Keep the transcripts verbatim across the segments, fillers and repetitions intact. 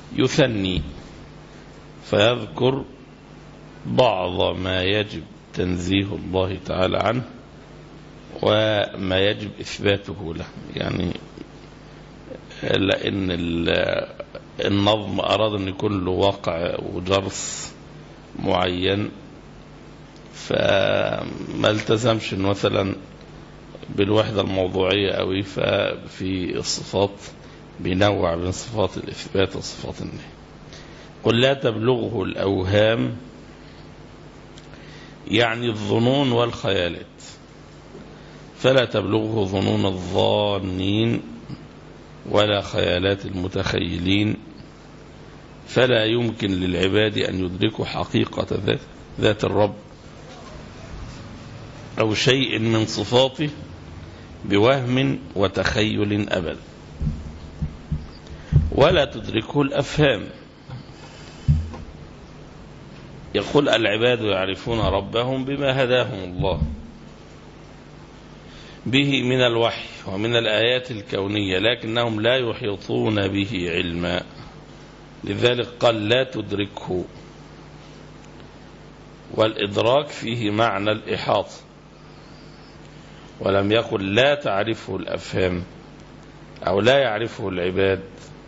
يثني فيذكر بعض ما يجب تنزيه الله تعالى عنه وما يجب إثباته له. يعني لأن النظم أراد أن يكون له وقع وجرس معين، فما التزمش مثلا بالوحدة الموضوعية أوي، ففي الصفات بينوع بين صفات الإثبات وصفات النهي. قل لا تبلغه الأوهام، يعني الظنون والخيالات، فلا تبلغه ظنون الظانين ولا خيالات المتخيلين، فلا يمكن للعباد أن يدركوا حقيقة ذات, ذات الرب أو شيء من صفاته بوهم وتخيل أبدا، ولا تدركه الأفهام. يقول العباد يعرفون ربهم بما هداهم الله به من الوحي ومن الآيات الكونية، لكنهم لا يحيطون به علما، لذلك قال لا تدركه. والإدراك فيه معنى الإحاطة، ولم يقل لا تعرفه الأفهام أو لا يعرفه العباد.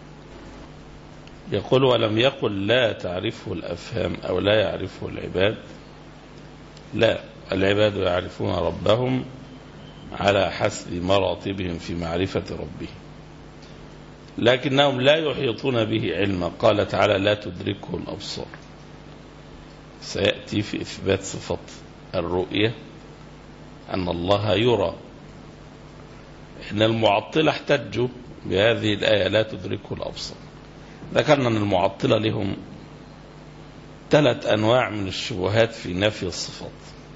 يقول ولم يقل لا تعرفه الأفهام أو لا يعرفه العباد، لا، العباد يعرفون ربهم على حسب مراتبهم في معرفة ربه، لكنهم لا يحيطون به علما. قال تعالى لا تدركه الأبصار. سيأتي في إثبات صفة الرؤية أن الله يرى. إن المعطلة احتجوا بهذه الآية لا تدركه الأبصار. ذكرنا أن المعطلة لهم ثلاث أنواع من الشبهات في نفي الصفات.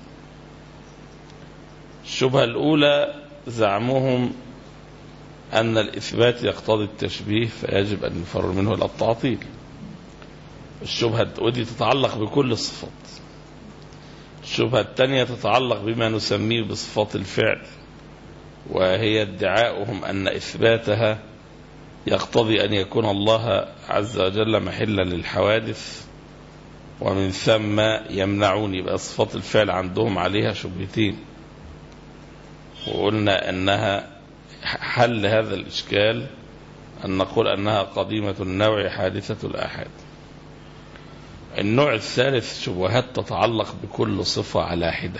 الشبهة الأولى زعمهم أن الإثبات يقتضي التشبيه فيجب أن يفر منه إلى التعطيل. الشبهة ودي تتعلق بكل الصفات. الشبهة الثانية تتعلق بما نسميه بصفات الفعل، وهي ادعاؤهم أن إثباتها يقتضي أن يكون الله عز وجل محلا للحوادث، ومن ثم يمنعون. يبقى صفات الفعل عندهم عليها شبهتين، وقلنا أنها حل هذا الإشكال أن نقول أنها قديمة النوع حادثة الآحاد. النوع الثالث شبهات تتعلق بكل صفة على حدة،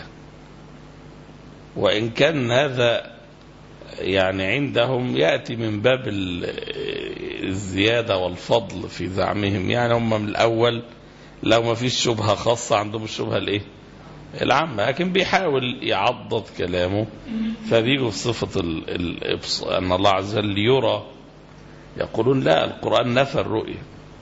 وإن كان هذا يعني عندهم يأتي من باب الزيادة والفضل في زعمهم. يعني هم من الأول لو ما فيش شبهة خاصة عندهم الشبهة الإيه؟ العامة، لكن بيحاول يعضد كلامه، فبيجوا في صفة الإبصار أن الله عز وجل يرى. يقولون لا، القرآن نفى الرؤية،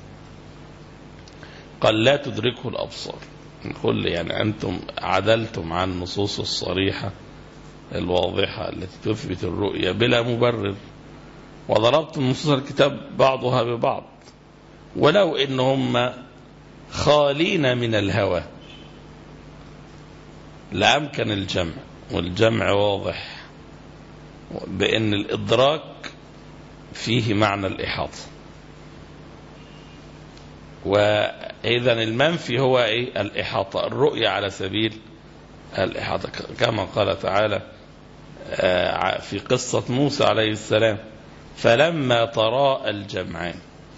قال لا تدركه الأبصار. نقول يعني أنتم عدلتم عن النصوص الصريحة الواضحة التي تثبت الرؤية بلا مبرر، وضربتم نصوص الكتاب بعضها ببعض، ولو إنهم خالين من الهوى لأمكن الجمع، والجمع واضح بأن الإدراك فيه معنى الإحاطة، وإذن المنفي هو إيه؟ الإحاطة، الرؤية على سبيل الإحاطة، كما قال تعالى في قصة موسى عليه السلام فلما تراءى الجمعان،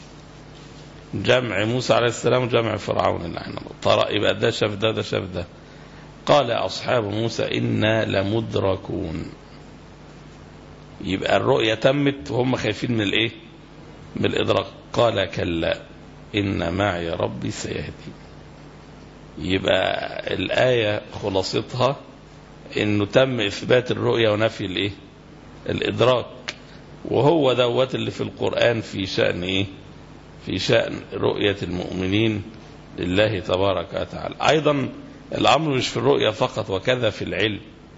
جمع موسى عليه السلام وجمع فرعون اللعنة، ترى يبقى ده شاف ده ده شاف ده، قال أصحاب موسى إنا لمدركون. يبقى الرؤية تمت وهم خايفين من الإيه؟ من الإدراك. قال كلا إن معي ربي سيهدي. يبقى الآية خلاصتها إنه تم إثبات الرؤية ونفي الإيه؟ الإدراك، وهو دوت اللي في القرآن في شأن إيه؟ في شأن رؤية المؤمنين لله تبارك وتعالى. أيضا الأمر مش في الرؤية فقط، وكذا في العلم.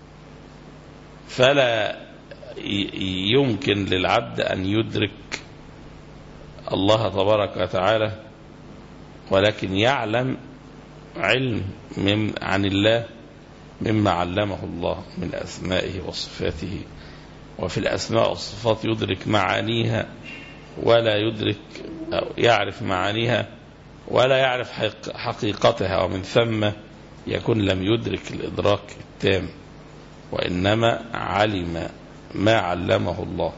فلا يمكن للعبد أن يدرك الله تبارك وتعالى، ولكن يعلم علم من عن الله مما علمه الله من أسمائه وصفاته. وفي الأسماء والصفات يدرك معانيها ولا يدرك أو يعرف معانيها ولا يعرف حقيقتها، ومن ثم يكون لم يدرك الإدراك التام، وإنما علم ما علمه الله.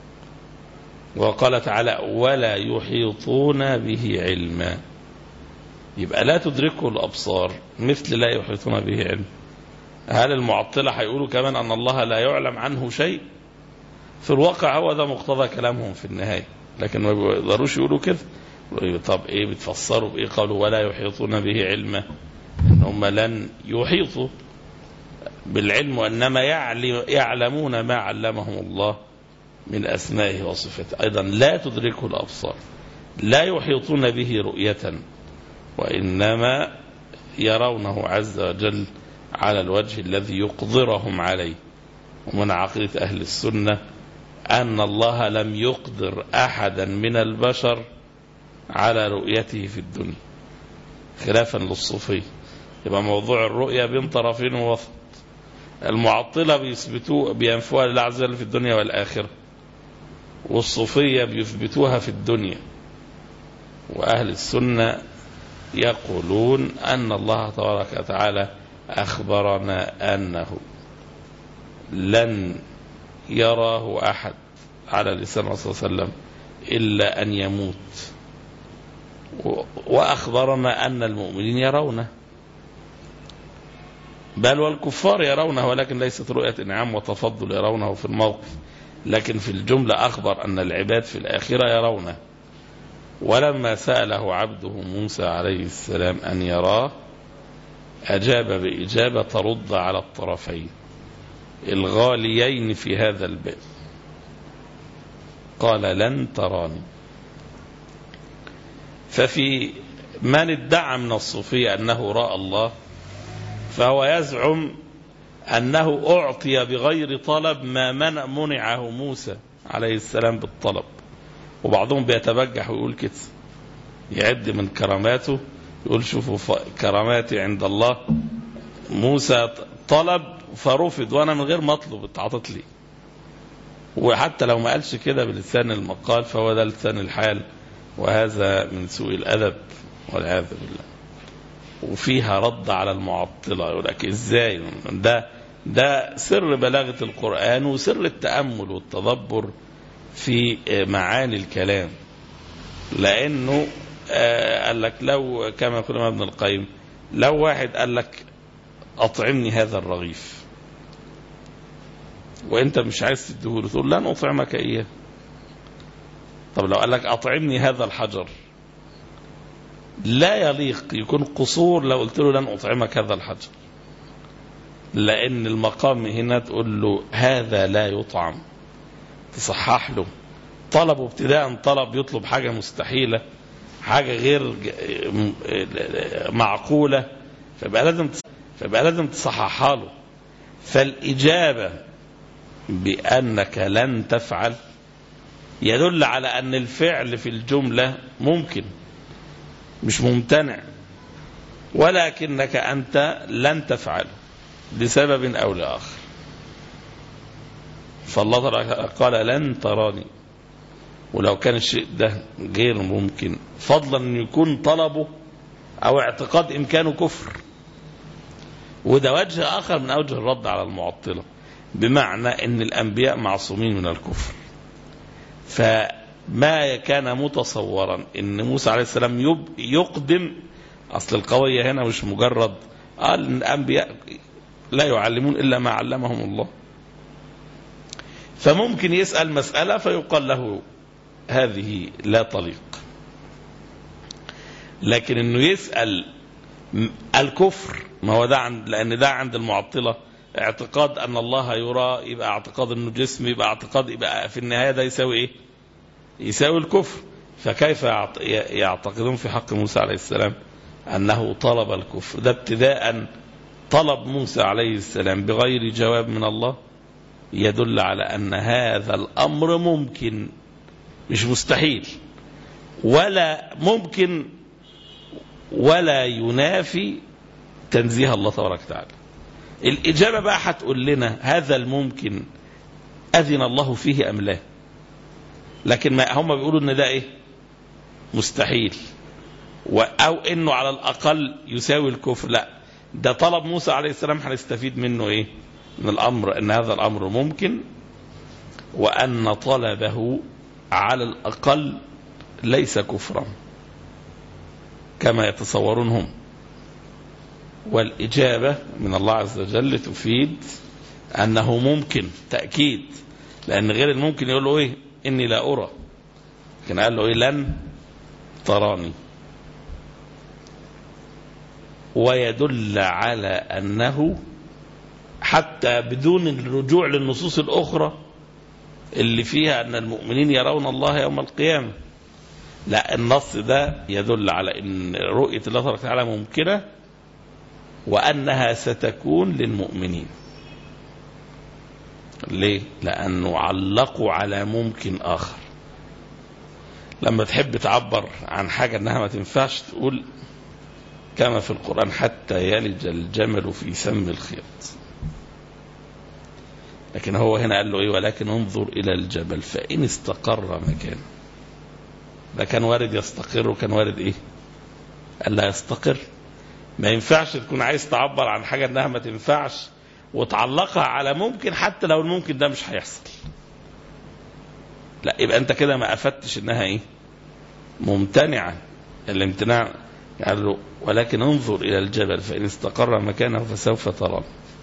وقال تعالى ولا يحيطون به علما، يبقى لا تدركه الأبصار مثل لا يحيطون به علم. هل المعطلة هيقولوا كمان أن الله لا يعلم عنه شيء؟ في الواقع هو ده مقتضى كلامهم في النهاية، لكن ما بيقدروش يقولوا كده. طب ايه بتفسروا بايه قالوا ولا يحيطون به علما؟ ان هم لن يحيطوا بالعلم، وانما يعلمون ما علمهم الله من اسمائه وصفاته. ايضا لا تدركه الابصار، لا يحيطون به رؤية، وانما يرونه عز وجل على الوجه الذي يقدرهم عليه. ومن عقيدة اهل السنة ان الله لم يقدر احدا من البشر على رؤيته في الدنيا، خلافا للصوفية. يبقى موضوع الرؤية بين طرفين ووسط. المعطلة بيثبتوا بينفوها لله عز وجل في الدنيا والآخرة، والصوفية بيثبتوها في الدنيا. وأهل السنة يقولون أن الله تبارك وتعالى أخبرنا أنه لن يراه أحد على لسان الرسول صلى الله عليه وسلم إلا أن يموت، وأخبرنا أن المؤمنين يرونه، بل والكفار يرونه، ولكن ليست رؤية إنعام وتفضل يرونه في الموقف، لكن في الجملة أخبر أن العباد في الآخرة يرونه. ولما سأله عبده موسى عليه السلام أن يراه أجاب بإجابة ترد على الطرفين الغاليين في هذا الباب، قال لن تراني. ففي من ادعى من الصوفية أنه رأى الله فهو يزعم أنه أعطي بغير طلب ما منعه موسى عليه السلام بالطلب. وبعضهم بيتبجح ويقول كده، يعد من كراماته، يقول شوفوا كراماتي عند الله، موسى طلب فرفض وأنا من غير مطلب اتعطت لي. وحتى لو ما قالش كده بلسان المقال فهو ده لسان الحال، وهذا من سوء الأدب والعياذ بالله. وفيها رد على المعطلة، يقول لك ازاي؟ ده ده سر بلاغة القرآن وسر التأمل والتدبر في معاني الكلام. لأنه آه قال لك لو كما يقول ابن القيم، لو واحد قال لك أطعمني هذا الرغيف وانت مش عايز تديهوله، تقول لن أطعمك إياه. طب لو قال لك أطعمني هذا الحجر، لا يليق، يكون قصور لو قلت له لن أطعمك هذا الحجر، لأن المقام هنا تقول له هذا لا يطعم، تصحح له. طلبه ابتداء طلب يطلب حاجة مستحيلة، حاجة غير معقولة، فبقى لازم فبقى لازم تصححها له. فالإجابة بأنك لن تفعل يدل على أن الفعل في الجملة ممكن مش ممتنع، ولكنك أنت لن تفعله لسبب أو لآخر. فالله قال لن تراني، ولو كان الشيء ده غير ممكن، فضلا أن يكون طلبه أو اعتقاد إمكانه كفر. وده وجه آخر من أوجه الرد على المعطلة، بمعنى أن الأنبياء معصومين من الكفر. فما كان متصورا أن موسى عليه السلام يقدم، أصل القضية هنا مش مجرد قال أن الأنبياء لا يعلمون إلا ما علمهم الله، فممكن يسأل مسألة فيقال له هذه لا طليق. لكن أنه يسأل الكفر، ما هو ده عند، لأن ده عند المعطلة اعتقاد أن الله يرى، يبقى اعتقاد أنه جسم، يبقى اعتقاد، يبقى في النهاية ده يساوي إيه؟ يساوي الكفر. فكيف يعتقدون في حق موسى عليه السلام أنه طلب الكفر؟ ده ابتداء طلب موسى عليه السلام بغير جواب من الله يدل على أن هذا الأمر ممكن، مش مستحيل، ولا ممكن ولا ينافي تنزيه الله تبارك وتعالى. الإجابة بقى هتقول لنا هذا الممكن أذن الله فيه أم لا. لكن ما هم بيقولوا إن ده إيه؟ مستحيل، أو إنه على الأقل يساوي الكفر. لا، ده طلب موسى عليه السلام هنستفيد منه إيه؟ من الأمر أن هذا الأمر ممكن، وأن طلبه على الأقل ليس كفرا كما يتصورون هم. والإجابة من الله عز وجل تفيد أنه ممكن تأكيد، لأن غير الممكن يقول له إيه؟ إني لا أرى، لكن قال له إيه؟ لن تراني. ويدل على أنه حتى بدون الرجوع للنصوص الأخرى اللي فيها أن المؤمنين يرون الله يوم القيامة، لا، النص ده يدل على أن رؤية الله تبارك وتعالى ممكنة، وأنها ستكون للمؤمنين. ليه؟ لأنه علقوا على ممكن آخر. لما تحب تعبر عن حاجة أنها ما تنفعش تقول كما في القرآن حتى يلج الجمل في سم الخياط. لكن هو هنا قال له إيه؟ ولكن انظر إلى الجبل فإن استقر مكانه. ده كان وارد يستقر، وكان وارد إيه؟ قال لا يستقر. ما ينفعش تكون عايز تعبر عن حاجة أنها ما تنفعش وتعلقها على ممكن حتى لو الممكن ده مش هيحصل. لا، يبقى أنت كده ما أفدتش أنها إيه؟ ممتنعة. الامتناع قال له ولكن انظر إلى الجبل فإن استقر مكانه فسوف تراه.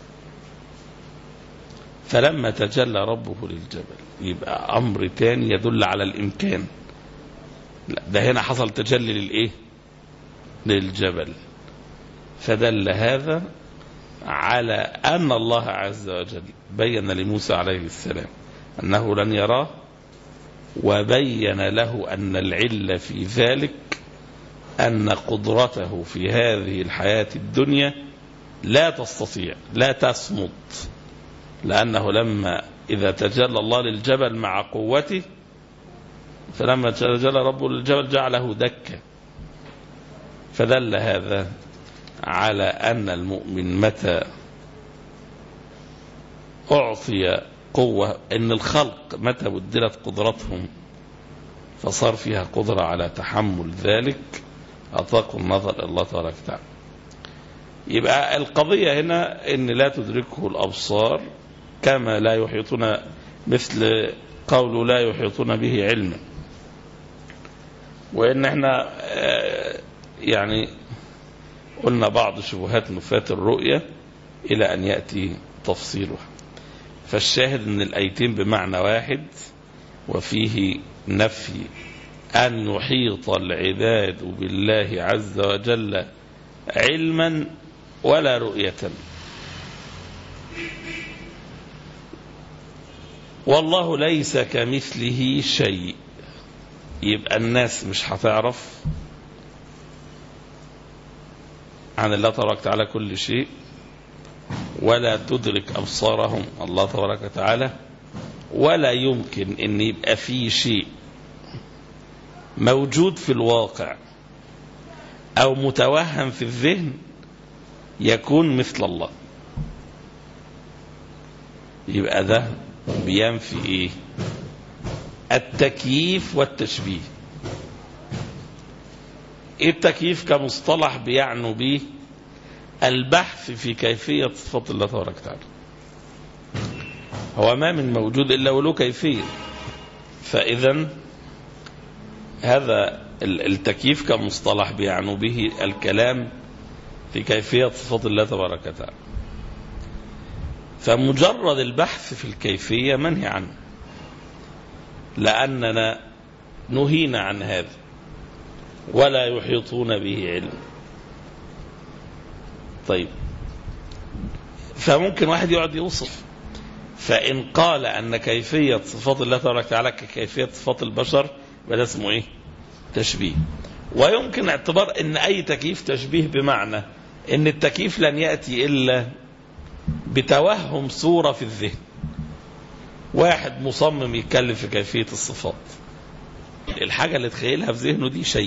فلما تجلى ربه للجبل، يبقى أمر تاني يدل على الإمكان. لا، ده هنا حصل تجلي للإيه؟ للجبل. فدل هذا على أن الله عز وجل بين لموسى عليه السلام أنه لن يراه، وبين له أن العلة في ذلك أن قدرته في هذه الحياة الدنيا لا تستطيع، لا تصمد، لأنه لما إذا تجلى الله للجبل مع قوته، فلما تجلى ربه للجبل جعله دكا. فدل هذا على أن المؤمن متى أعطي قوة، أن الخلق متى بدلت قدرتهم فصار فيها قدرة على تحمل ذلك، أطاقوا النظر إلى الله تبارك وتعالى. يبقى القضية هنا أن لا تدركه الأبصار، كما لا يحيطون، مثل قوله لا يحيطون به علما. وإن احنا يعني قلنا بعض شبهات نفاة الرؤية إلى أن يأتي تفصيلها. فالشاهد أن الآيتين بمعنى واحد، وفيه نفي أن يحيط العباد بالله عز وجل علما ولا رؤية. والله ليس كمثله شيء، يبقى الناس مش هتعرف عن الله تبارك وتعالى كل شيء، ولا تدرك أبصارهم الله تبارك وتعالى، ولا يمكن أن يبقى فيه شيء موجود في الواقع أو متوهم في الذهن يكون مثل الله. يبقى ده بينفي إيه؟ التكييف والتشبيه. إيه التكييف كمصطلح؟ بيعنوا به البحث في كيفية صفات الله تبارك وتعالى. هو ما من موجود إلا وله كيفية، فإذا هذا التكييف كمصطلح بيعنوا به الكلام في كيفية صفات الله تبارك وتعالى. فمجرد البحث في الكيفية منهي عنه، لأننا نهينا عن هذا، ولا يحيطون به علم. طيب، فممكن واحد يقعد يوصف، فإن قال أن كيفية صفات الله تبارك وتعالى ككيفية صفات البشر، بل اسمه إيه؟ تشبيه. ويمكن اعتبار أن أي تكييف تشبيه، بمعنى أن التكييف لن يأتي إلا بتوهم صورة في الذهن. واحد مصمم يتكلم في كيفية الصفات، الحاجة اللي تخيلها في ذهنه دي شيء،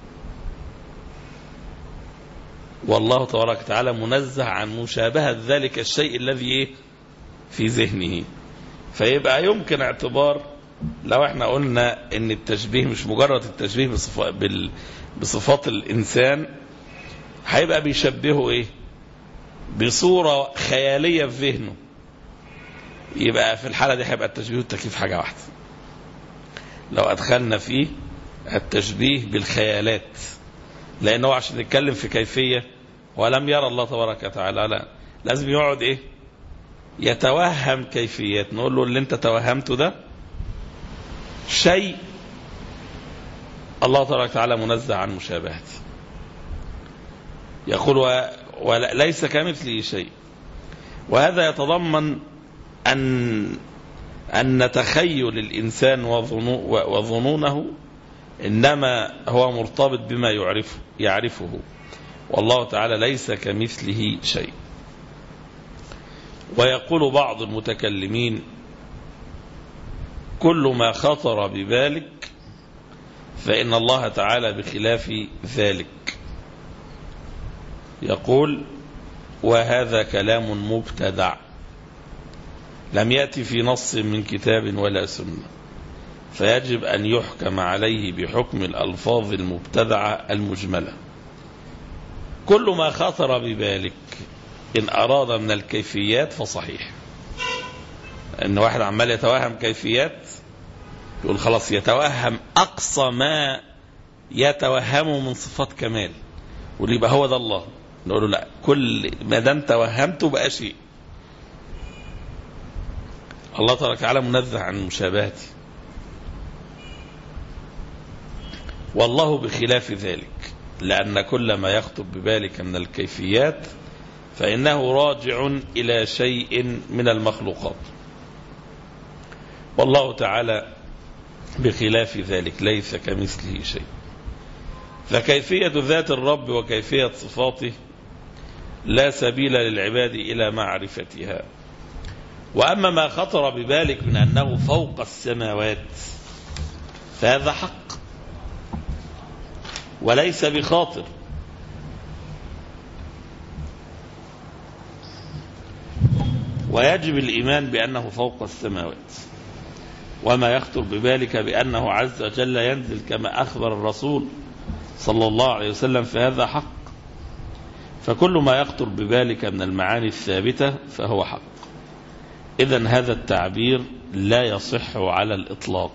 والله تبارك وتعالى منزه عن مشابهة ذلك الشيء الذي إيه؟ في ذهنه. فيبقى يمكن اعتبار لو احنا قلنا ان التشبيه مش مجرد التشبيه بصفات, بصفات الانسان، هيبقى بيشبهه ايه؟ بصورة خيالية في ذهنه. يبقى في الحالة دي هيبقى التشبيه والتكييف حاجة واحدة. لو أدخلنا فيه التشبيه بالخيالات، لأنه عشان نتكلم في كيفية ولم يرى الله تبارك وتعالى، لا، لازم يقعد إيه؟ يتوهم كيفيات. نقول له اللي أنت توهمته ده شيء الله تبارك وتعالى منزه عن مشابهته. يقول وليس كمثله شيء. وهذا يتضمن أن أن تخيل الإنسان وظنونه إنما هو مرتبط بما يعرفه يعرفه والله تعالى ليس كمثله شيء. ويقول بعض المتكلمين كل ما خطر ببالك فإن الله تعالى بخلاف ذلك. يقول وهذا كلام مبتدع لم يأتي في نص من كتاب ولا سنة، فيجب أن يحكم عليه بحكم الألفاظ المبتدعة المجملة. كل ما خطر ببالك إن أراد من الكيفيات فصحيح. إن واحد عمال يتوهم كيفيات، يقول خلاص يتوهم أقصى ما يتوهمه من صفات كمال، واللي يبقى هو ده الله. نقول له لا، كل ما دام توهمته بقى شيء. الله تبارك وتعالى منزه عن مشابهته، والله بخلاف ذلك، لأن كل ما يخطر ببالك من الكيفيات فإنه راجع إلى شيء من المخلوقات، والله تعالى بخلاف ذلك ليس كمثله شيء. فكيفية ذات الرب وكيفية صفاته لا سبيل للعباد إلى معرفتها. وأما ما خطر ببالك من أنه فوق السماوات فهذا حق وليس بخاطر. ويجب الإيمان بأنه فوق السماوات. وما يخطر ببالك بأنه عز وجل ينزل كما أخبر الرسول صلى الله عليه وسلم فهذا حق. فكل ما يخطر ببالك من المعاني الثابتة فهو حق. إذن هذا التعبير لا يصح على الإطلاق،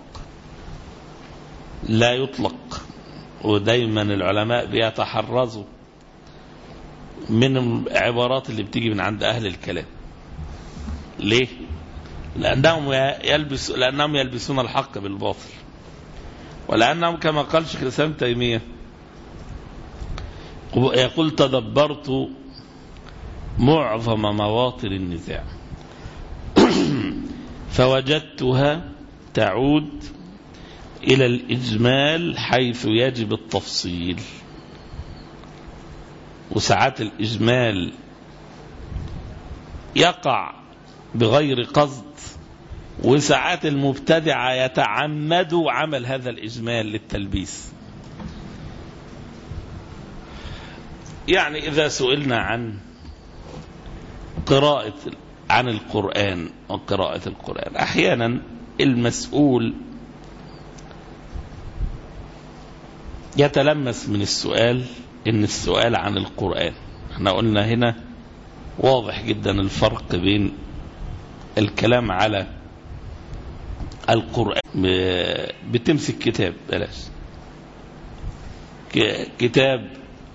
لا يطلق. ودايما العلماء بيتحرزوا من العبارات اللي بتيجي من عند أهل الكلام. ليه؟ لأنهم, يلبس لأنهم يلبسون الحق بالباطل، ولأنهم كما قال شيخ الإسلام تيمية يقول تدبرت معظم مواطن النزاع فوجدتها تعود إلى الإجمال حيث يجب التفصيل. وساعات الإجمال يقع بغير قصد، وساعات المبتدع يتعمد عمل هذا الإجمال للتلبيس. يعني إذا سئلنا عن قراءة عن القرآن وقراءة القرآن، أحيانا المسؤول يتلمس من السؤال إن السؤال عن القرآن. احنا قلنا هنا واضح جدا الفرق بين الكلام على القرآن. بتمسك كتاب، بلاش كتاب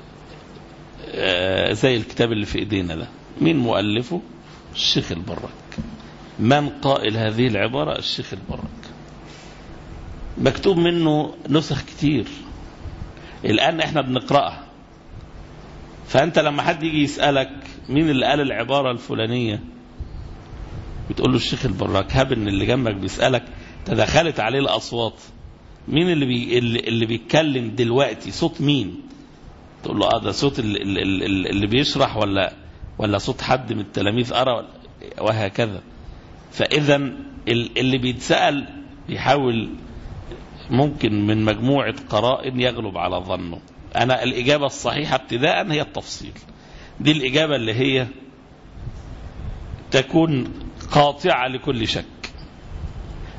زي الكتاب اللي في ايدينا ده، مين مؤلفه؟ الشيخ البراك. من قائل هذه العبارة؟ الشيخ البراك. مكتوب منه نسخ كتير الآن احنا بنقرأها. فأنت لما حد يجي يسألك مين اللي قال العبارة الفلانية بتقول له الشيخ البراك. هاب ان اللي جنبك بيسألك تدخلت عليه الأصوات، مين اللي بي اللي, اللي بيتكلم دلوقتي؟ صوت مين؟ تقول له اه ده صوت اللي, اللي, اللي بيشرح، ولا ولا صوت حد من التلاميذ أرى، وهكذا. فإذا اللي بيتسأل بيحاول ممكن من مجموعة قرائن يغلب على ظنه. أنا الإجابة الصحيحة ابتداء هي التفصيل. دي الإجابة اللي هي تكون قاطعة لكل شك.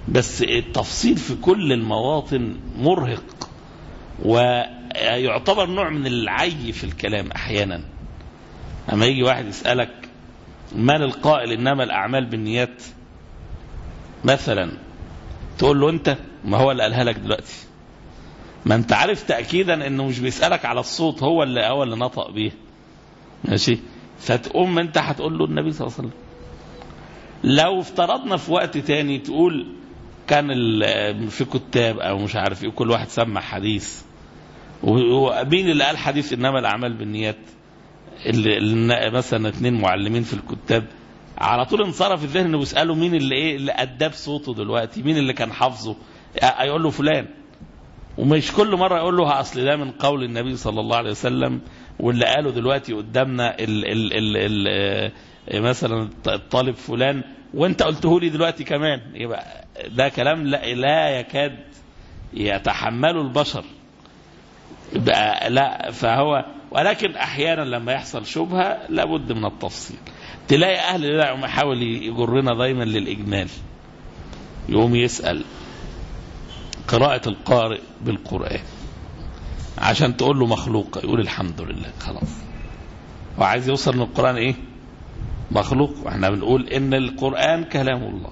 بس التفصيل في كل المواطن مرهق، ويعتبر نوع من العي في الكلام أحيانا. لما يجي واحد يسألك من القائل إنما الأعمال بالنيات مثلا، تقول له أنت، ما هو اللي قالها لك دلوقتي. ما أنت عارف تأكيدا إنه مش بيسألك على الصوت، هو اللي هو اللي نطق بيه، ماشي؟ فتقوم أنت هتقول له النبي صلى الله عليه وسلم. لو افترضنا في وقت تاني تقول كان في كتاب أو مش عارف إيه، كل واحد سمع حديث، ومين اللي قال حديث إنما الأعمال بالنيات؟ اللي مثلا اثنين معلمين في الكتاب، على طول انصرف الذهن انه بيسالوا مين اللي ايه اللي ادى بصوته دلوقتي، مين اللي كان حافظه، يقول له فلان. ومش كل مره يقول له اصل ده من قول النبي صلى الله عليه وسلم، واللي قاله دلوقتي قدامنا ال ال ال ال مثلا الطالب فلان، وانت قلته لي دلوقتي كمان. يبقى ده كلام لا, لا يكاد يتحمله البشر. يبقى لا، فهو ولكن احيانا لما يحصل شبهه لابد من التفصيل. تلاقي اهل العلم يحاول يجرنا دايما للاجمال، يقوم يسال قراءه القارئ بالقران عشان تقول له مخلوق، يقول الحمد لله خلاص. وعايز يوصل ان القران ايه؟ مخلوق. واحنا بنقول ان القران كلام الله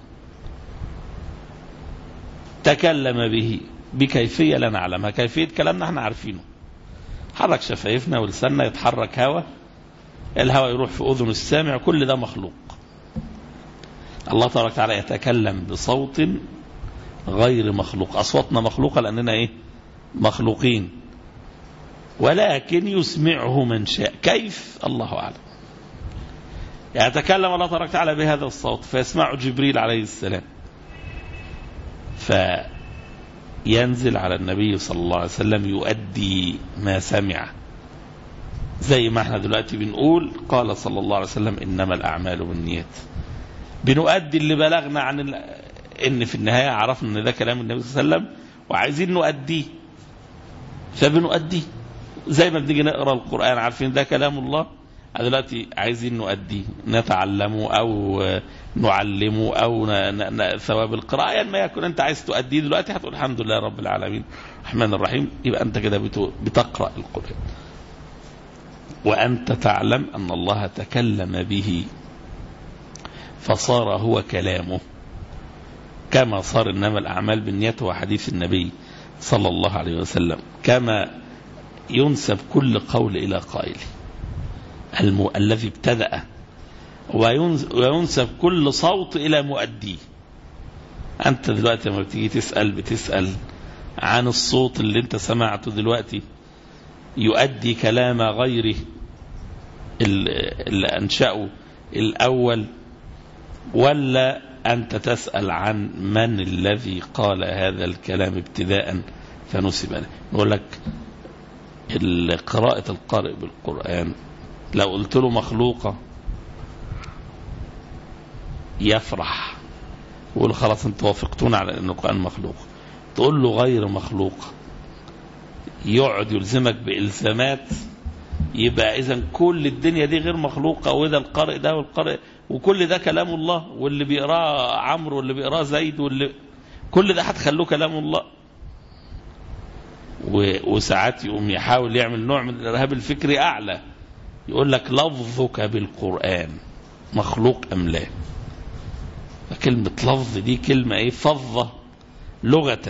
تكلم به بكيفيه لا نعلمها. كيفيه كلامنا احنا عارفينه، حرك شفايفنا ولساننا، يتحرك هوا، الهوا يروح في أذن السامع، كل ده مخلوق. الله تبارك وتعالى يتكلم بصوت غير مخلوق. أصواتنا مخلوقة لأننا إيه؟ مخلوقين، ولكن يسمعه من شاء. كيف؟ الله أعلم. يتكلم الله تبارك وتعالى بهذا الصوت فيسمعه جبريل عليه السلام، فينزل على النبي صلى الله عليه وسلم يؤدي ما سمع. زي ما احنا دلوقتي بنقول قال صلى الله عليه وسلم إنما الأعمال بالنيات، بنؤدي اللي بلغنا عن ال... إن في النهاية عرفنا إن ده كلام النبي صلى الله عليه وسلم وعايزين نؤديه، فبنؤديه. زي ما بنيجي نقرأ القرآن عارفين ده كلام الله، دلوقتي عايزين نؤديه، نتعلمه أو نعلمه أو ن... ن... ثواب القراءة. يعني ما يكون أنت عايز تؤديه دلوقتي هتقول الحمد لله رب العالمين الرحمن الرحيم، يبقى أنت كده بت... بتقرأ القرآن، وأنت تعلم أن الله تكلم به فصار هو كلامه، كما صار إنما الأعمال بالنيات وحديث النبي صلى الله عليه وسلم، كما ينسب كل قول إلى قائله الم... الذي ابتدأ، وينسب كل صوت إلى مؤديه. أنت دلوقتي لما بتيجي تسأل بتسأل عن الصوت اللي أنت سمعته دلوقتي يؤدي كلام غيره اللي أنشأه الأول، ولا أنت تسأل عن من الذي قال هذا الكلام ابتداء فنسب له؟ نقول لك قراءة القارئ بالقرآن لو قلت له مخلوقة يفرح يقول خلاص انت وافقتون على أن القرآن مخلوق. تقول له غير مخلوق يقعد يلزمك بإلزامات، يبقى إذن كل الدنيا دي غير مخلوقة، وده القارئ ده والقارئ وكل ده كلام الله، واللي بيقراه عمرو واللي بيقراه زيد واللي كل ده هتخلوه كلام الله. وساعات يقوم يحاول يعمل نوع من الإرهاب الفكري أعلى، يقول لك لفظك بالقرآن مخلوق أم لا. فكلمة لفظ دي كلمة ايه؟ فظة لغة،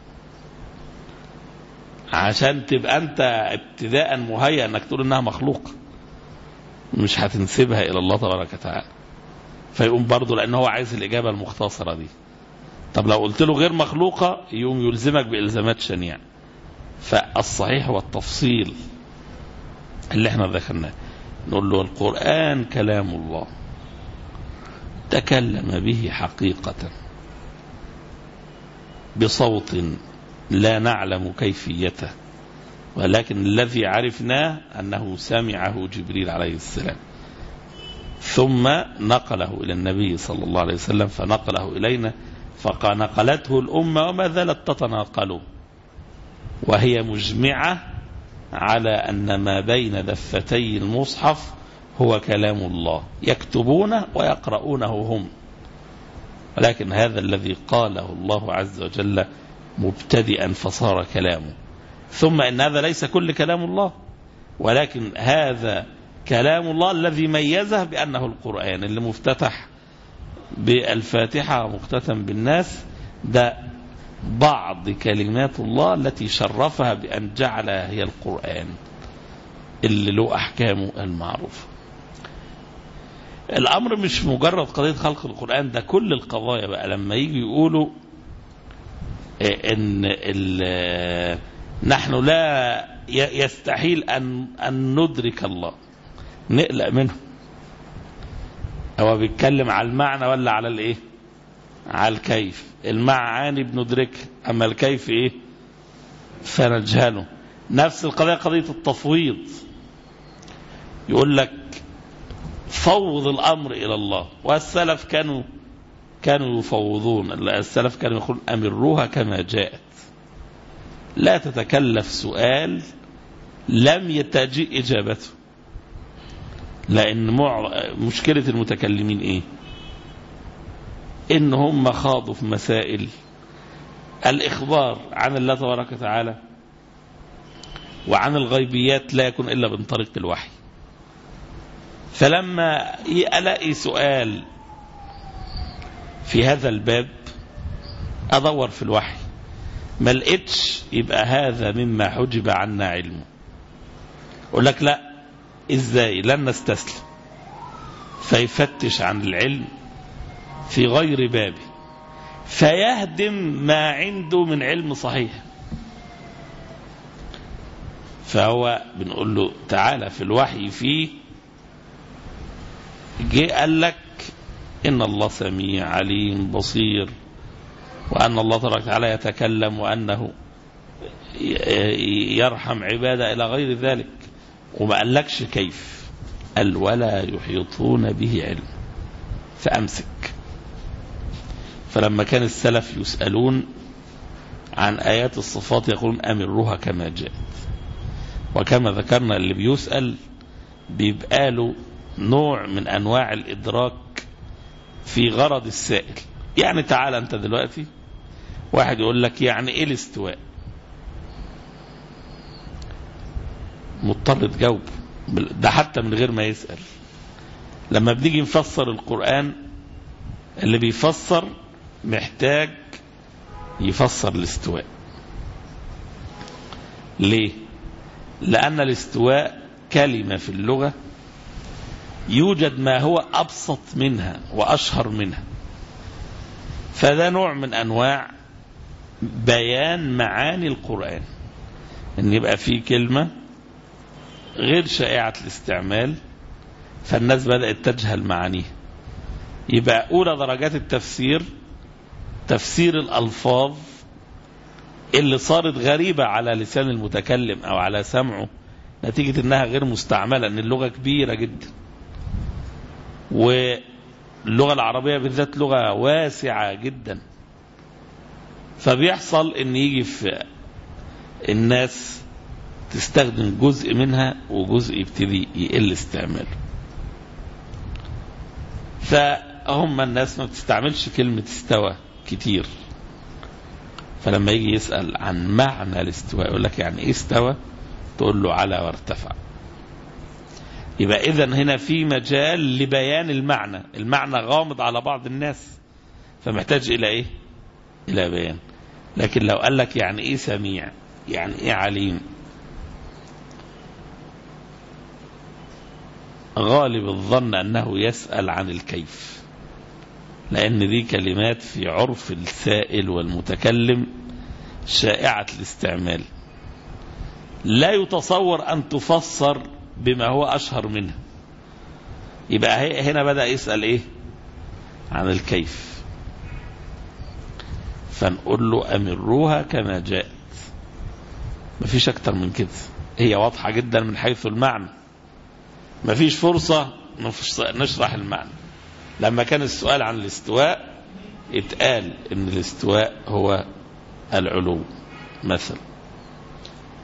عشان تبقى انت ابتداء مهيئ انك تقول انها مخلوقة، مش هتنسبها الى الله تبارك وتعالى. فيقوم برضه لانه هو عايز الاجابة المختصرة دي. طب لو قلت له غير مخلوقة يقوم يلزمك بإلزامات شنيعة. فالصحيح والتفصيل اللي احنا ذكرناه، نقول له القرآن كلام الله تكلم به حقيقة بصوت لا نعلم كيفيته، ولكن الذي عرفناه أنه سمعه جبريل عليه السلام ثم نقله إلى النبي صلى الله عليه وسلم فنقله إلينا، فنقلته الأمة وما زالت تتناقله، وهي مجمعة على أن ما بين دفتي المصحف هو كلام الله، يكتبونه ويقرؤونه هم. ولكن هذا الذي قاله الله عز وجل مبتدئا فصار كلامه. ثم إن هذا ليس كل كلام الله، ولكن هذا كلام الله الذي ميزه بأنه القرآن اللي مفتتح بالفاتحة ومختتم بالناس. ده بعض كلمات الله التي شرفها بأن جعلها هي القرآن اللي له أحكامه المعروفة. الأمر مش مجرد قضية خلق القرآن، ده كل القضايا بقى. لما يجي يقولوا إن نحن لا يستحيل أن, أن ندرك الله، نقلق منه. هو بيتكلم على المعنى ولا على الايه؟ على الكيف. المعاني بندركها، اما الكيف ايه؟ فنجهله. نفس القضية قضية التفويض، يقول لك فوض الامر الى الله، والسلف كانوا كانوا يفوضون. السلف كانوا يقولون امروها كما جاءت، لا تتكلف سؤال لم يتجئ اجابته. لأن مشكلة المتكلمين إيه؟ إن هم خاضوا في مسائل الإخبار عن الله تبارك وتعالى وعن الغيبيات لا يكون إلا من طريق الوحي. فلما ألاقي سؤال في هذا الباب أدور في الوحي، ما لقيتش يبقى هذا مما حجب عنا علمه. أقول لك لا، إزاي؟ لن نستسلم. فيفتش عن العلم في غير بابه، فيهدم ما عنده من علم صحيح. فهو بنقول له تعالى في الوحي فيه جاء قال لك إن الله سميع عليم بصير، وأن الله تبارك وتعالى يتكلم، وأنه يرحم عباده إلى غير ذلك. وما قالكش كيف، قال ولا يحيطون به علم، فأمسك. فلما كان السلف يسألون عن آيات الصفات يقولون أمروها كما جاءت. وكما ذكرنا اللي بيسأل بيبقى له نوع من أنواع الإدراك في غرض السائل. يعني تعال أنت دلوقتي واحد يقول لك يعني إيه الاستواء، مضطر تجاوب، ده حتى من غير ما يسأل. لما بنيجي نفسر القرآن، اللي بيفسر محتاج يفسر الاستواء. ليه؟ لأن الاستواء كلمة في اللغة يوجد ما هو أبسط منها وأشهر منها، فده نوع من أنواع بيان معاني القرآن، إن يبقى فيه كلمة غير شائعة الاستعمال فالناس بدأت تجهل معانيها. يبقى أولى درجات التفسير تفسير الألفاظ اللي صارت غريبة على لسان المتكلم أو على سمعه نتيجة أنها غير مستعملة، أن اللغة كبيرة جدا، واللغة العربية بالذات لغة واسعة جدا. فبيحصل أن يجي في الناس تستخدم جزء منها وجزء يبتدي يقل استعماله. فهم الناس ما بتستعملش كلمة استوى كتير، فلما يجي يسأل عن معنى الاستواء يقول لك يعني ايه استوى؟ تقول له على وارتفع. يبقى إذن هنا في مجال لبيان المعنى، المعنى غامض على بعض الناس فمحتاج إلى إيه؟ إلى بيان. لكن لو قال لك يعني إيه سميع، يعني إيه عليم، غالب الظن أنه يسأل عن الكيف، لأن دي كلمات في عرف السائل والمتكلم شائعة الاستعمال، لا يتصور أن تفسر بما هو أشهر منها. يبقى هنا بدأ يسأل إيه؟ عن الكيف. فنقول له أمروها كما جاءت، مفيش أكتر من كده، هي واضحة جدا من حيث المعنى، مفيش فرصة نشرح المعنى. لما كان السؤال عن الاستواء اتقال ان الاستواء هو العلو مثلا،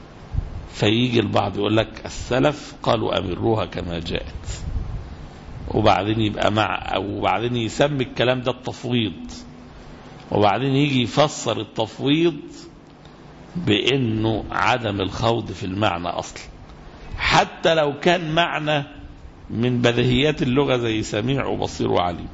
فيجي البعض يقول لك السلف قالوا أمروها كما جاءت، وبعدين يبقى مع، وبعدين يسمي الكلام ده التفويض، وبعدين يجي يفسر التفويض بأنه عدم الخوض في المعنى أصلا، حتى لو كان معنى من بديهيات اللغة زي سميع وبصير وعليم.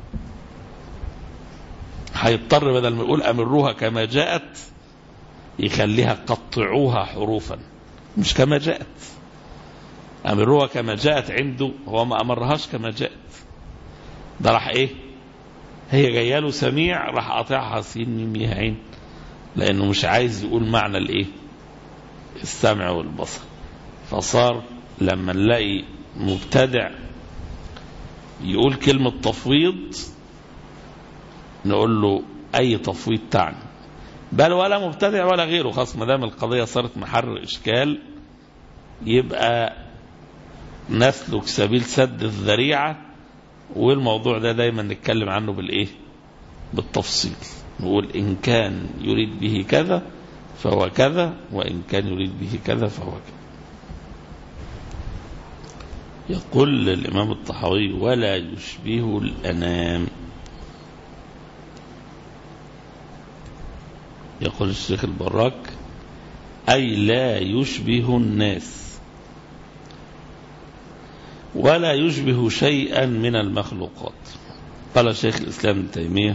هيضطر بدل ما يقول أمروها كما جاءت يخليها قطعوها حروفا، مش كما جاءت. أمروها كما جاءت عنده هو ما أمرهاش كما جاءت، ده راح إيه، هي جايه له سميع راح قاطعها سين ميم ياء عين، لأنه مش عايز يقول معنى الإيه، السمع والبصر. فصار لما نلاقي مبتدع يقول كلمة تفويض نقول له أي تفويض تعني، بل ولا مبتدع ولا غيره، خاص ما دام القضية صارت محر إشكال يبقى نسلك سبيل سد الذريعة. والموضوع ده دايما نتكلم عنه بالإيه، بالتفصيل، نقول إن كان يريد به كذا فهو كذا، وإن كان يريد به كذا فهو كذا. يقول الإمام الطحاوي ولا يشبه الأنام. يقول الشيخ البراك أي لا يشبه الناس ولا يشبه شيئا من المخلوقات. قال شيخ الإسلام ابن تيمية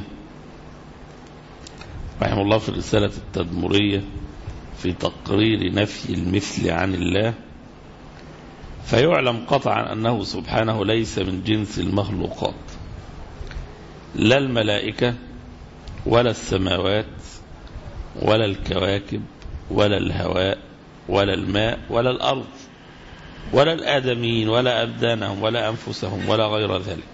رحمه الله في الرسالة التدمرية في تقرير نفي المثل عن الله: فيعلم قطعا أنه سبحانه ليس من جنس المخلوقات، لا الملائكة ولا السماوات ولا الكواكب ولا الهواء ولا الماء ولا الأرض ولا الآدميين ولا أبدانهم ولا أنفسهم ولا غير ذلك،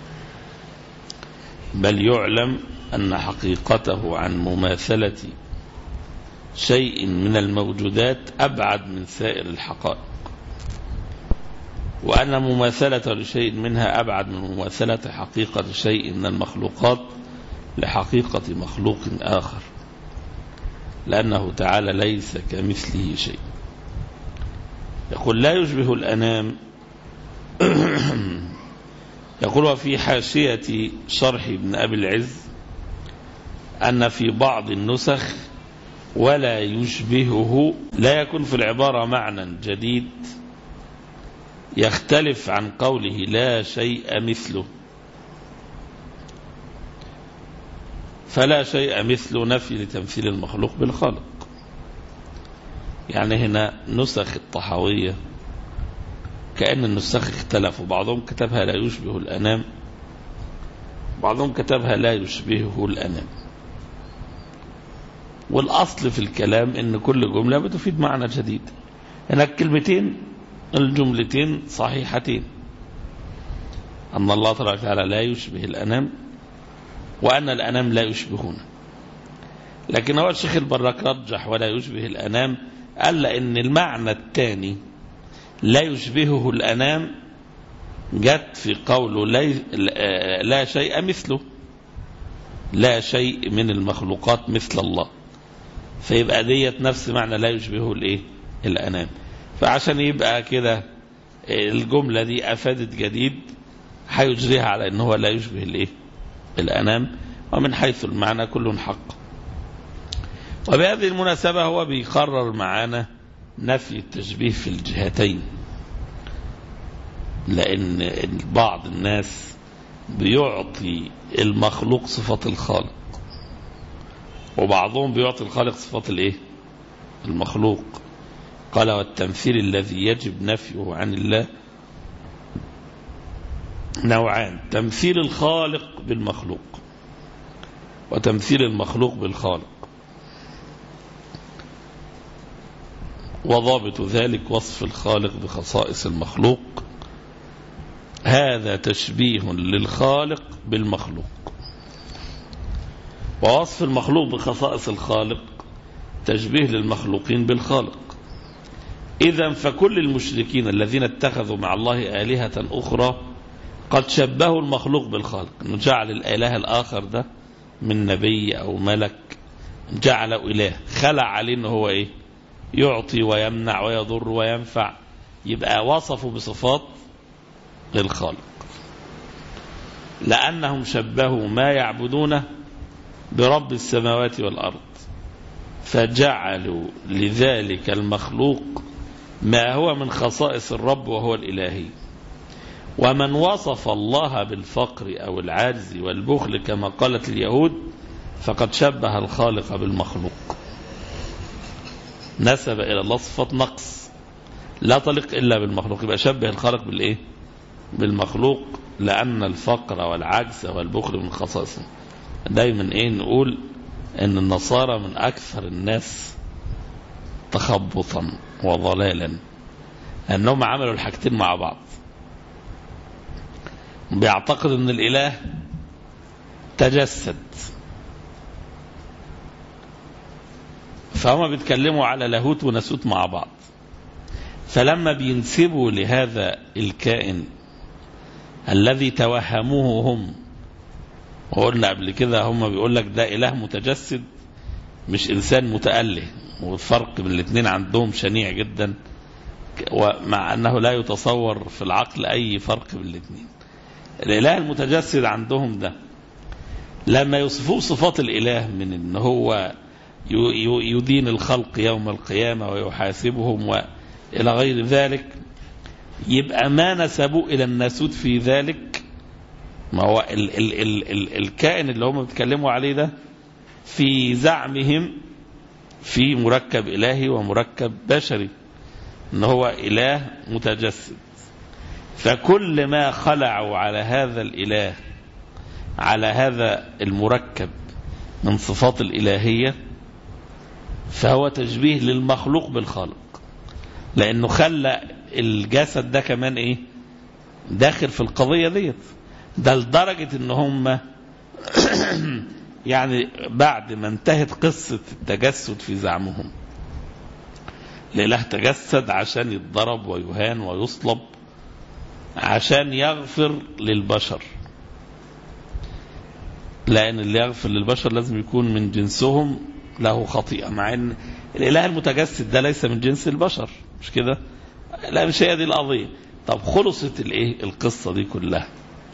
بل يعلم أن حقيقته عن مماثلة شيء من الموجودات أبعد من سائر الحقائق، وأن مماثلة لشيء منها أبعد من مماثلة حقيقة شيء من المخلوقات لحقيقة مخلوق آخر، لأنه تعالى ليس كمثله شيء. يقول لا يشبه الأنام. يقول وفي حاشية شرح ابن أبي العز أن في بعض النسخ ولا يشبهه لا يكون في العبارة معنى جديد يختلف عن قوله لا شيء مثله، فلا شيء مثله نفي لتمثيل المخلوق بالخالق. يعني هنا نسخ الطحاوية كأن النسخ اختلفوا، بعضهم كتبها لا يشبه الأنام، بعضهم كتبها لا يشبهه الأنام. والأصل في الكلام إن كل جملة بتفيد معنى جديد. هناك الكلمتين الجملتين صحيحتين، أن الله تبارك وتعالى لا يشبه الأنام وأن الأنام لا يشبهون. لكن هو الشيخ البراك رجح ولا يشبه الأنام، قال لأن المعنى الثاني لا يشبهه الأنام جت في قوله لا, لا شيء مثله، لا شيء من المخلوقات مثل الله، فيبقى ديت نفس معنى لا يشبهه الايه الأنام. فعشان يبقى كده الجملة دي أفادت جديد هيجريها على أنه لا يشبه الايه الأنام، ومن حيث المعنى كل حق. وبهذه المناسبة هو بيقرر معانا نفي التشبيه في الجهتين، لأن بعض الناس بيعطي المخلوق صفة الخالق، وبعضهم بيعطي الخالق صفة الايه المخلوق. قال والتمثيل الذي يجب نفيه عن الله نوعان: تمثيل الخالق بالمخلوق وتمثيل المخلوق بالخالق، وضابط ذلك وصف الخالق بخصائص المخلوق، هذا تشبيه للخالق بالمخلوق، ووصف المخلوق بخصائص الخالق تشبيه للمخلوقين بالخالق. إذن فكل المشركين الذين اتخذوا مع الله آلهة أخرى قد شبهوا المخلوق بالخالق، إنه جعل الإله الآخر ده من نبي أو ملك جعله إله، خلع عليه إنه هو إيه يعطي ويمنع ويضر وينفع، يبقى وصفه بصفات الخالق. لأنهم شبهوا ما يعبدونه برب السماوات والأرض، فجعلوا لذلك المخلوق ما هو من خصائص الرب وهو الإلهي. ومن وصف الله بالفقر أو العجز والبخل كما قالت اليهود فقد شبه الخالق بالمخلوق، نسب إلى الله صفات نقص لا تليق إلا بالمخلوق، يبقى شبه الخالق بالإيه؟ بالمخلوق، لأن الفقر والعجز والبخل من خصائصه. دايما إيه نقول إن النصارى من أكثر الناس تخبطا وضلالا، أنهم عملوا الحاجتين مع بعض. بيعتقد أن الإله تجسد، فهم بيتكلموا على لاهوت وناسوت مع بعض، فلما بينسبوا لهذا الكائن الذي توهموه هم، وقلنا قبل كده هم بيقول لك ده إله متجسد مش إنسان متأله، والفرق بين الاثنين عندهم شنيع جدا، ومع أنه لا يتصور في العقل أي فرق بين الاثنين. الإله المتجسد عندهم ده لما يوصفوه صفات الإله من أنه هو يدين الخلق يوم القيامة ويحاسبهم وإلى غير ذلك، يبقى ما نسبوا إلى الناسوت في ذلك، ما هو ال ال ال ال الكائن اللي هم بيتكلموا عليه ده في زعمهم في مركب إلهي ومركب بشري، إن هو إله متجسد. فكل ما خلعوا على هذا الإله على هذا المركب من صفات الإلهية فهو تشبيه للمخلوق بالخالق، لأنه خلى الجسد ده كمان إيه داخل في القضية ديت. ده لدرجة إن هم يعني بعد ما انتهت قصة التجسد في زعمهم، الإله تجسد عشان يتضرب ويهان ويصلب عشان يغفر للبشر، لأن اللي يغفر للبشر لازم يكون من جنسهم له خطيئة، مع أن الإله المتجسد ده ليس من جنس البشر، مش كده؟ لا، مش هي دي القضية. طب خلصت الإيه القصة دي كلها،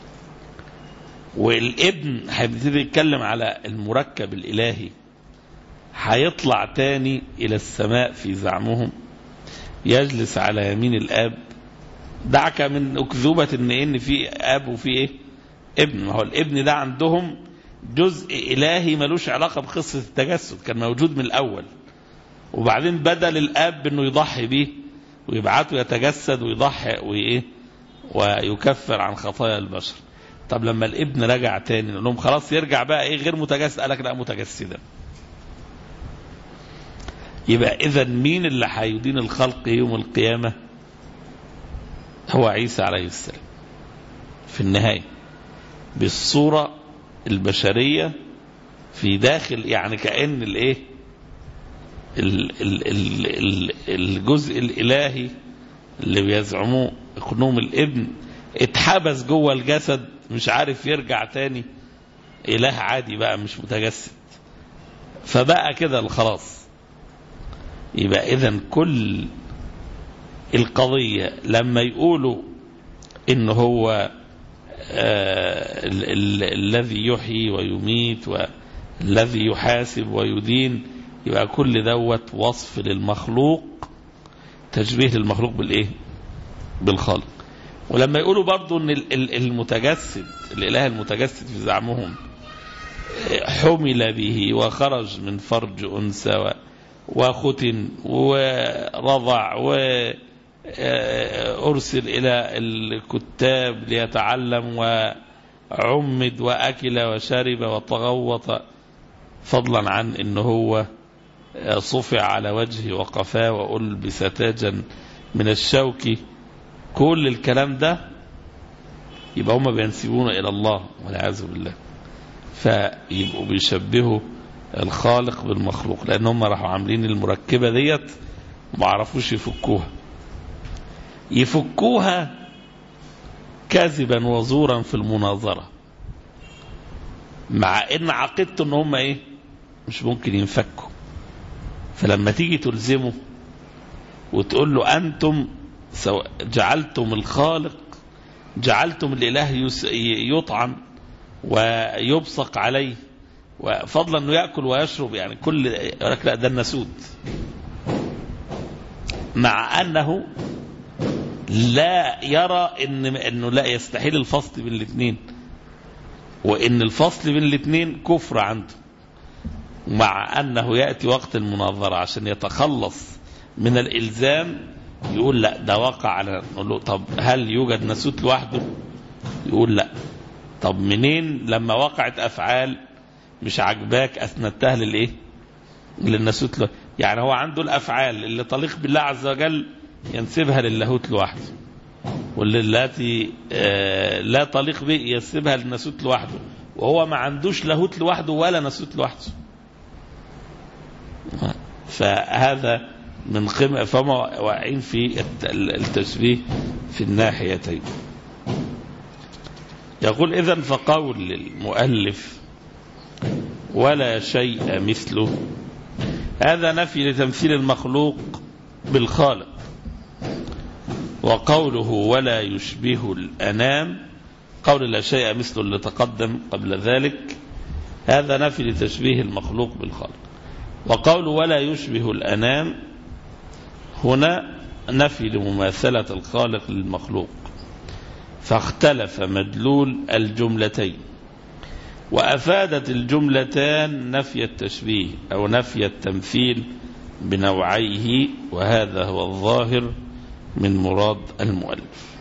والابن هيبتدي يتكلم على المركب الإلهي، هيطلع تاني إلى السماء في زعمهم، يجلس على يمين الآب. دعك من أكذوبة إن إن في آب وفي إيه ابن. ما هو الابن ده عندهم جزء إلهي ملوش علاقة بقصة التجسد، كان موجود من الأول، وبعدين بدل الآب إنه يضحي به ويبعته يتجسد ويضحي وإيه ويكفر عن خطايا البشر. طب لما الابن رجع تاني نقول لهم خلاص يرجع بقى إيه غير متجسد؟ قالك لا، متجسدا. يبقى إذا مين اللي هيدين الخلق يوم القيامة؟ هو عيسى عليه السلام في النهاية بالصورة البشرية في داخل، يعني كأن الايه الجزء الإلهي اللي بيزعموه اقنوم الابن اتحبس جوه الجسد، مش عارف يرجع تاني إله عادي بقى مش متجسد، فبقى كده خلاص. يبقى إذن كل القضية لما يقولوا إن هو آه ال ال الذي يحيي ويميت والذي يحاسب ويدين، يبقى كل دوت وصف للمخلوق، تشبيه للمخلوق بالإيه؟ بالخالق. ولما يقولوا برضو إن المتجسد الإله المتجسد في زعمهم حمل به وخرج من فرج أنثى وختن ورضع وأرسل إلى الكتاب ليتعلم وعمد وأكل وشرب وتغوط، فضلا عن إنه هو صفع على وجهه وقفاه وألبس تاجا من الشوك. كل الكلام ده يبقى هم بينسبون إلى الله والعياذ بالله، فيبقوا بيشبهوا الخالق بالمخلوق، لأن هم راحوا عاملين المركبة ديت ما عرفوش يفكوها يفكوها كذبا وزورا في المناظرة، مع ان عقيدته ان هم ايه مش ممكن ينفكوا. فلما تيجي تلزمه وتقول له انتم جعلتم الخالق، جعلتم الاله يطعن ويبصق عليه، وفضلا أنه يأكل ويشرب، يعني كل يقول لك لا ده النسوت، مع أنه لا يرى إن أنه لا يستحيل الفصل بين الاثنين، وإن الفصل بين الاثنين كفر عنده، مع أنه يأتي وقت المناظرة عشان يتخلص من الإلزام يقول لا ده وقع على. نقول له طب هل يوجد نسوت لوحده؟ يقول لا. طب منين لما وقعت أفعال مش عجباك أثنتها للإيه؟ للنسوت له. يعني هو عنده الأفعال اللي تليق بالله عز وجل ينسبها للاهوت لوحده، واللي التي آه لا تليق به ينسبها للنسوت لوحده، وهو ما عندوش لاهوت لوحده ولا نسوت لوحده. فهذا من قمة، فما واقعين في التشبيه في الناحيتين. يقول إذن فقول المؤلف ولا شيء مثله، هذا نفي لتمثيل المخلوق بالخالق، وقوله ولا يشبه الأنام، قول لا شيء مثله اللي تقدم قبل ذلك، هذا نفي لتشبيه المخلوق بالخالق. وقول ولا يشبه الأنام هنا نفي لمماثلة الخالق للمخلوق، فاختلف مدلول الجملتين، وأفادت الجملتان نفي التشبيه أو نفي التمثيل بنوعيه، وهذا هو الظاهر من مراد المؤلف.